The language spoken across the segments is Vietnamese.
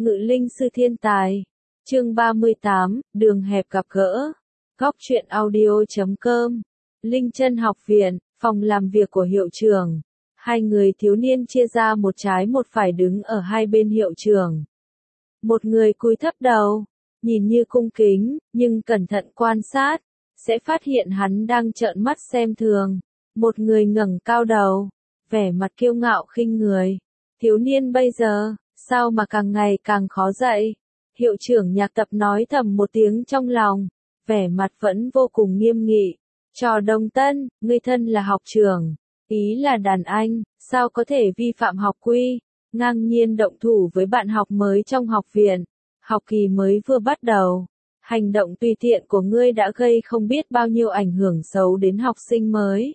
Ngự linh sư thiên tài. Chương 38, đường hẹp gặp gỡ. Góc truyện audio.com. Linh Chân học viện, phòng làm việc của hiệu trưởng. Hai người thiếu niên chia ra một trái một phải đứng ở hai bên hiệu trưởng. Một người cúi thấp đầu, nhìn như cung kính, nhưng cẩn thận quan sát, sẽ phát hiện hắn đang trợn mắt xem thường. Một người ngẩng cao đầu, vẻ mặt kiêu ngạo khinh người. Thiếu niên bây giờ, sao mà càng ngày càng khó dạy? Hiệu trưởng Nhạc Tập nói thầm một tiếng trong lòng, vẻ mặt vẫn vô cùng nghiêm nghị. Trò Đồng Tân, ngươi thân là học trưởng, ý là đàn anh, sao có thể vi phạm học quy, ngang nhiên động thủ với bạn học mới trong học viện, học kỳ mới vừa bắt đầu. Hành động tùy tiện của ngươi đã gây không biết bao nhiêu ảnh hưởng xấu đến học sinh mới.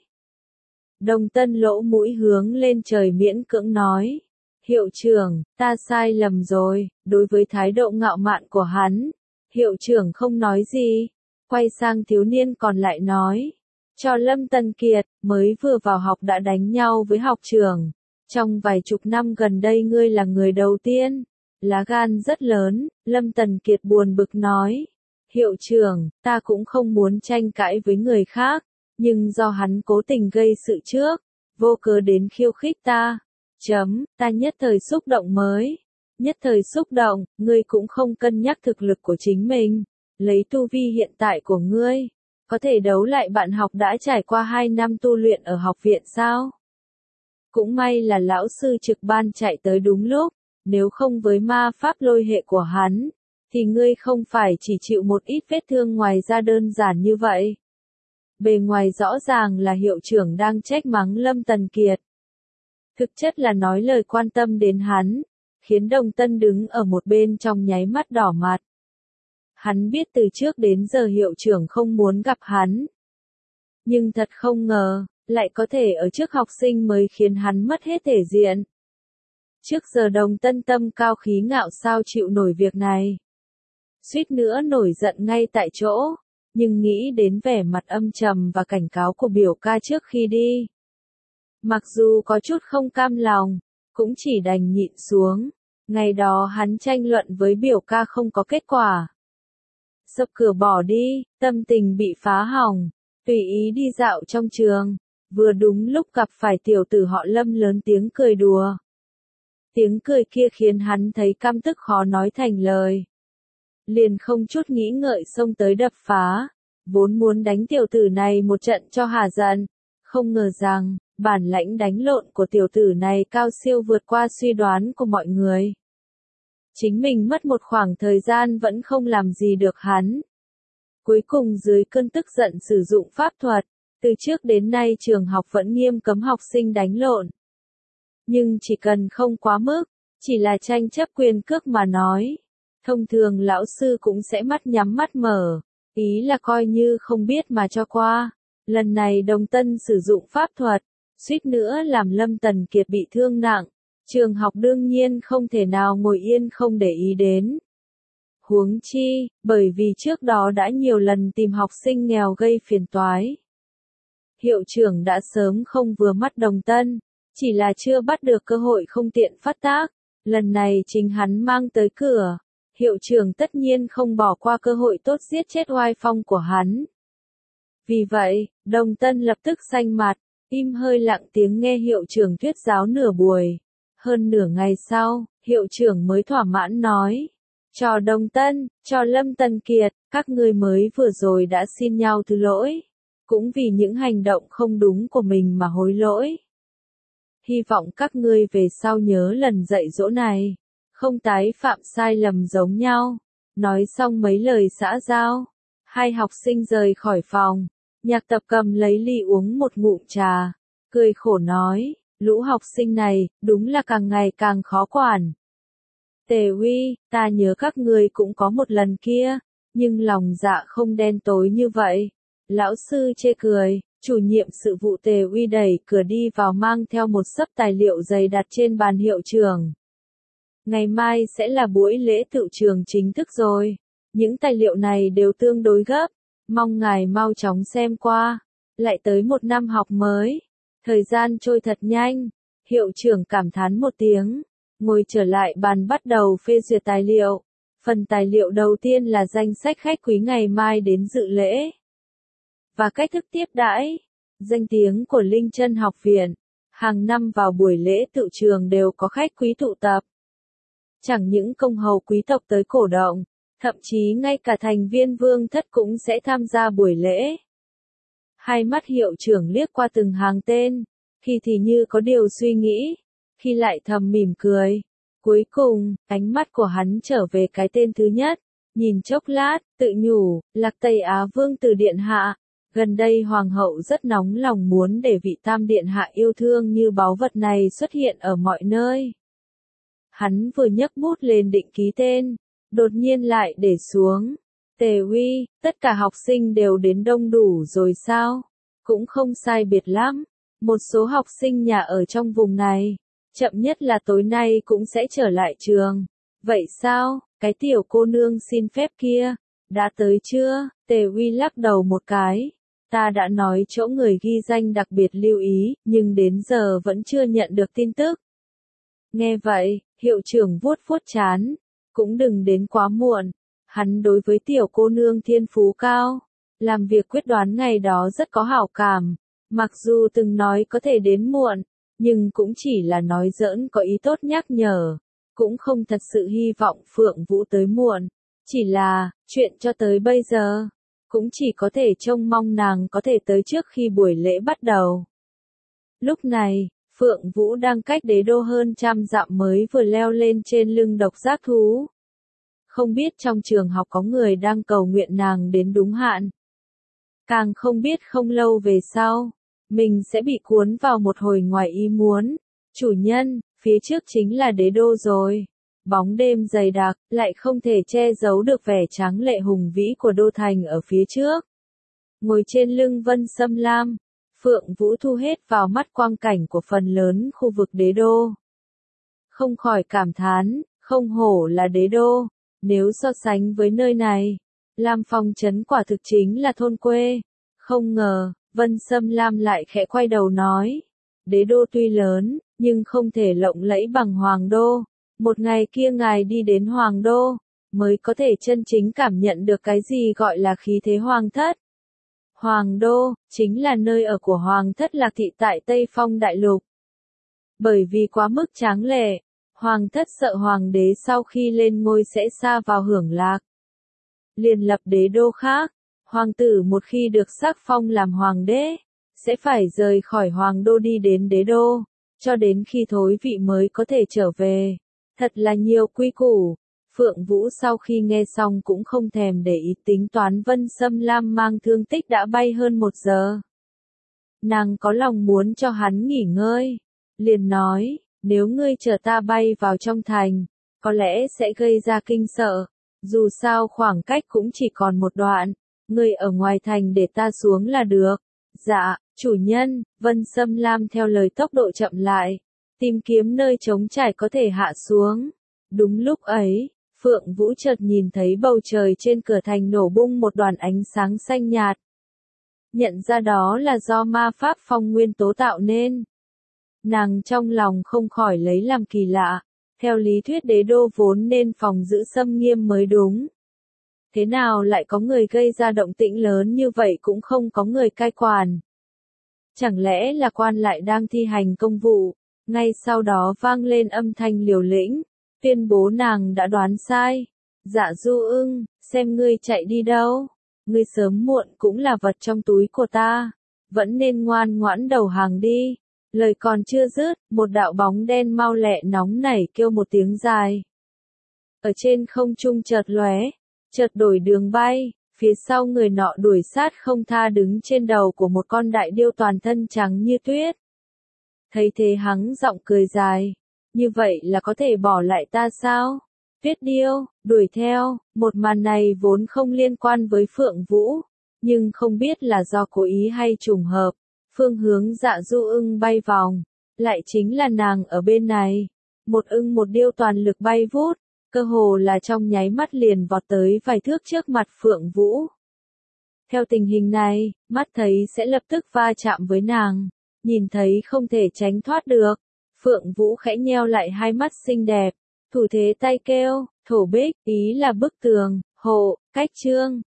Đồng Tân lỗ mũi hướng lên trời miễn cưỡng nói. Hiệu trưởng, ta sai lầm rồi. Đối với thái độ ngạo mạn của hắn, hiệu trưởng không nói gì. Quay sang thiếu niên còn lại nói. Cho Lâm Tần Kiệt, mới vừa vào học đã đánh nhau với học trưởng. Trong vài chục năm gần đây ngươi là người đầu tiên. Lá gan rất lớn, Lâm Tần Kiệt buồn bực nói. Hiệu trưởng, ta cũng không muốn tranh cãi với người khác, nhưng do hắn cố tình gây sự trước, vô cớ đến khiêu khích ta. Ta nhất thời xúc động mới. Nhất thời xúc động, ngươi cũng không cân nhắc thực lực của chính mình. Lấy tu vi hiện tại của ngươi, có thể đấu lại bạn học đã trải qua 2 năm tu luyện ở học viện sao? Cũng may là lão sư trực ban chạy tới đúng lúc, nếu không với ma pháp lôi hệ của hắn, thì ngươi không phải chỉ chịu một ít vết thương ngoài da đơn giản như vậy. Bề ngoài rõ ràng là hiệu trưởng đang trách mắng Lâm Tần Kiệt. Thực chất là nói lời quan tâm đến hắn, khiến Đồng Tân đứng ở một bên trong nháy mắt đỏ mặt. Hắn biết từ trước đến giờ hiệu trưởng không muốn gặp hắn. Nhưng thật không ngờ, lại có thể ở trước học sinh mới khiến hắn mất hết thể diện. Trước giờ Đồng Tân tâm cao khí ngạo sao chịu nổi việc này. Suýt nữa nổi giận ngay tại chỗ, nhưng nghĩ đến vẻ mặt âm trầm và cảnh cáo của biểu ca trước khi đi. Mặc dù có chút không cam lòng, cũng chỉ đành nhịn xuống. Ngày đó hắn tranh luận với biểu ca không có kết quả. Sập cửa bỏ đi, tâm tình bị phá hỏng, tùy ý đi dạo trong trường. Vừa đúng lúc gặp phải tiểu tử họ Lâm lớn tiếng cười đùa. Tiếng cười kia khiến hắn thấy căm tức khó nói thành lời. Liền không chút nghĩ ngợi xông tới đập phá. Vốn muốn đánh tiểu tử này một trận cho hả giận. Không ngờ rằng, bản lãnh đánh lộn của tiểu tử này cao siêu vượt qua suy đoán của mọi người. Chính mình mất một khoảng thời gian vẫn không làm gì được hắn. Cuối cùng dưới cơn tức giận sử dụng pháp thuật, từ trước đến nay trường học vẫn nghiêm cấm học sinh đánh lộn. Nhưng chỉ cần không quá mức, chỉ là tranh chấp quyền cước mà nói. Thông thường lão sư cũng sẽ mắt nhắm mắt mở, ý là coi như không biết mà cho qua. Lần này Đồng Tân sử dụng pháp thuật, suýt nữa làm Lâm Tần Kiệt bị thương nặng. Trường học đương nhiên không thể nào ngồi yên không để ý đến. Huống chi, bởi vì trước đó đã nhiều lần tìm học sinh nghèo gây phiền toái. Hiệu trưởng đã sớm không vừa mắt Đồng Tân, chỉ là chưa bắt được cơ hội không tiện phát tác. Lần này chính hắn mang tới cửa. Hiệu trưởng tất nhiên không bỏ qua cơ hội tốt giết chết oai phong của hắn. Vì vậy, Đồng Tân lập tức xanh mặt, im hơi lặng tiếng nghe hiệu trưởng thuyết giáo nửa buổi. Hơn nửa ngày sau, hiệu trưởng mới thỏa mãn nói. Trò Đồng Tân, trò Lâm Tần Kiệt, các ngươi mới vừa rồi đã xin nhau thứ lỗi. Cũng vì những hành động không đúng của mình mà hối lỗi. Hy vọng các ngươi về sau nhớ lần dạy dỗ này, không tái phạm sai lầm giống nhau. Nói xong mấy lời xã giao, hai học sinh rời khỏi phòng. Nhạc Tập cầm lấy ly uống một ngụm trà, cười khổ nói, lũ học sinh này, đúng là càng ngày càng khó quản. Tề Uy, ta nhớ các ngươi cũng có một lần kia, nhưng lòng dạ không đen tối như vậy. Lão sư chê cười, chủ nhiệm sự vụ Tề Uy đẩy cửa đi vào mang theo một xấp tài liệu dày đặt trên bàn hiệu trưởng. Ngày mai sẽ là buổi lễ tựu trường chính thức rồi. Những tài liệu này đều tương đối gấp. Mong ngài mau chóng xem qua. Lại tới một năm học mới. Thời gian trôi thật nhanh. Hiệu trưởng cảm thán một tiếng. ngồi trở lại bàn bắt đầu phê duyệt tài liệu. Phần tài liệu đầu tiên là danh sách khách quý ngày mai đến dự lễ và cách thức tiếp đãi. Danh tiếng của Linh Chân học viện. Hàng năm vào buổi lễ tự trường đều có khách quý tụ tập. Chẳng những công hầu quý tộc tới cổ động, thậm chí ngay cả thành viên vương thất cũng sẽ tham gia buổi lễ. Hai mắt hiệu trưởng liếc qua từng hàng tên, khi thì như có điều suy nghĩ, khi lại thầm mỉm cười. Cuối cùng, ánh mắt của hắn trở về cái tên thứ nhất, nhìn chốc lát, tự nhủ, Lạc Tây Á Vương Tử Điện Hạ. Gần đây Hoàng hậu rất nóng lòng muốn để vị Tam Điện Hạ yêu thương như báu vật này xuất hiện ở mọi nơi. Hắn vừa nhấc bút lên định ký tên, đột nhiên lại để xuống. Tề Uy, tất cả học sinh đều đến đông đủ rồi sao? Cũng không sai biệt lắm. Một số học sinh nhà ở trong vùng này, chậm nhất là tối nay cũng sẽ trở lại trường. Vậy sao, cái tiểu cô nương xin phép kia, đã tới chưa? Tề Uy lắc đầu một cái. Ta đã nói chỗ người ghi danh đặc biệt lưu ý, nhưng đến giờ vẫn chưa nhận được tin tức. Nghe vậy, hiệu trưởng vuốt vuốt trán, cũng đừng đến quá muộn. Hắn đối với tiểu cô nương thiên phú cao, làm việc quyết đoán ngày đó rất có hảo cảm. Mặc dù từng nói có thể đến muộn, nhưng cũng chỉ là nói giỡn có ý tốt nhắc nhở, cũng không thật sự hy vọng Phượng Vũ tới muộn. Chỉ là, chuyện cho tới bây giờ, cũng chỉ có thể trông mong nàng có thể tới trước khi buổi lễ bắt đầu. Lúc này, Phượng Vũ đang cách đế đô hơn 100 dặm mới vừa leo lên trên lưng độc giác thú. Không biết trong trường học có người đang cầu nguyện nàng đến đúng hạn. Càng không biết không lâu về sau, mình sẽ bị cuốn vào một hồi ngoài ý muốn. Chủ nhân, phía trước chính là đế đô rồi. Bóng đêm dày đặc, lại không thể che giấu được vẻ tráng lệ hùng vĩ của đô thành ở phía trước. Ngồi trên lưng Vân Sâm Lam, Phượng Vũ thu hết vào mắt quang cảnh của phần lớn khu vực đế đô. Không khỏi cảm thán, không hổ là đế đô, nếu so sánh với nơi này, Lam Phong trấn quả thực chính là thôn quê. Không ngờ, Vân Sâm Lam lại khẽ quay đầu nói, đế đô tuy lớn, nhưng không thể lộng lẫy bằng Hoàng đô. Một ngày kia ngài đi đến Hoàng đô, mới có thể chân chính cảm nhận được cái gì gọi là khí thế Hoàng thất. Hoàng đô, chính là nơi ở của Hoàng thất Lạc Thị tại Tây Phong Đại Lục. Bởi vì quá mức tráng lệ, Hoàng thất sợ Hoàng đế sau khi lên ngôi sẽ sa vào hưởng lạc. Liền lập đế đô khác, Hoàng tử một khi được sắc phong làm Hoàng đế, sẽ phải rời khỏi Hoàng đô đi đến đế đô, cho đến khi thối vị mới có thể trở về. Thật là nhiều quy củ. Phượng Vũ sau khi nghe xong cũng không thèm để ý tính toán Vân Sâm Lam mang thương tích đã bay hơn 1 giờ. Nàng có lòng muốn cho hắn nghỉ ngơi. Liền nói, nếu ngươi chờ ta bay vào trong thành, có lẽ sẽ gây ra kinh sợ. Dù sao khoảng cách cũng chỉ còn một đoạn, ngươi ở ngoài thành để ta xuống là được. Dạ, chủ nhân, Vân Sâm Lam theo lời tốc độ chậm lại, tìm kiếm nơi trống trải có thể hạ xuống. Đúng lúc ấy, Phượng Vũ chợt nhìn thấy bầu trời trên cửa thành nổ bung một đoàn ánh sáng xanh nhạt. Nhận ra đó là do ma pháp phong nguyên tố tạo nên. Nàng trong lòng không khỏi lấy làm kỳ lạ, theo lý thuyết đế đô vốn nên phòng giữ xâm nghiêm mới đúng. Thế nào lại có người gây ra động tĩnh lớn như vậy cũng không có người cai quản? Chẳng lẽ là quan lại đang thi hành công vụ? Ngay sau đó vang lên âm thanh liều lĩnh, tuyên bố nàng đã đoán sai. Dạ Du Ưng, xem ngươi chạy đi đâu? Ngươi sớm muộn cũng là vật trong túi của ta, vẫn nên ngoan ngoãn đầu hàng đi. Lời còn chưa dứt, một đạo bóng đen mau lẹ nóng nảy kêu một tiếng dài. Ở trên không trung chợt lóe, chợt đổi đường bay, phía sau người nọ đuổi sát không tha đứng trên đầu của một con đại điêu toàn thân trắng như tuyết. Thấy thế hắn giọng cười dài, như vậy là có thể bỏ lại ta sao? Tuyết điêu, đuổi theo, một màn này vốn không liên quan với Phượng Vũ, nhưng không biết là do cố ý hay trùng hợp, phương hướng Dạ Du Ưng bay vòng, lại chính là nàng ở bên này. Một ưng một điêu toàn lực bay vút, cơ hồ là trong nháy mắt liền vọt tới vài thước trước mặt Phượng Vũ. Theo tình hình này, mắt thấy sẽ lập tức va chạm với nàng, nhìn thấy không thể tránh thoát được, Phượng Vũ khẽ nheo lại hai mắt xinh đẹp. Thủ thế tay kêu, thổ bích, ý là bức tường, hộ, cách trương.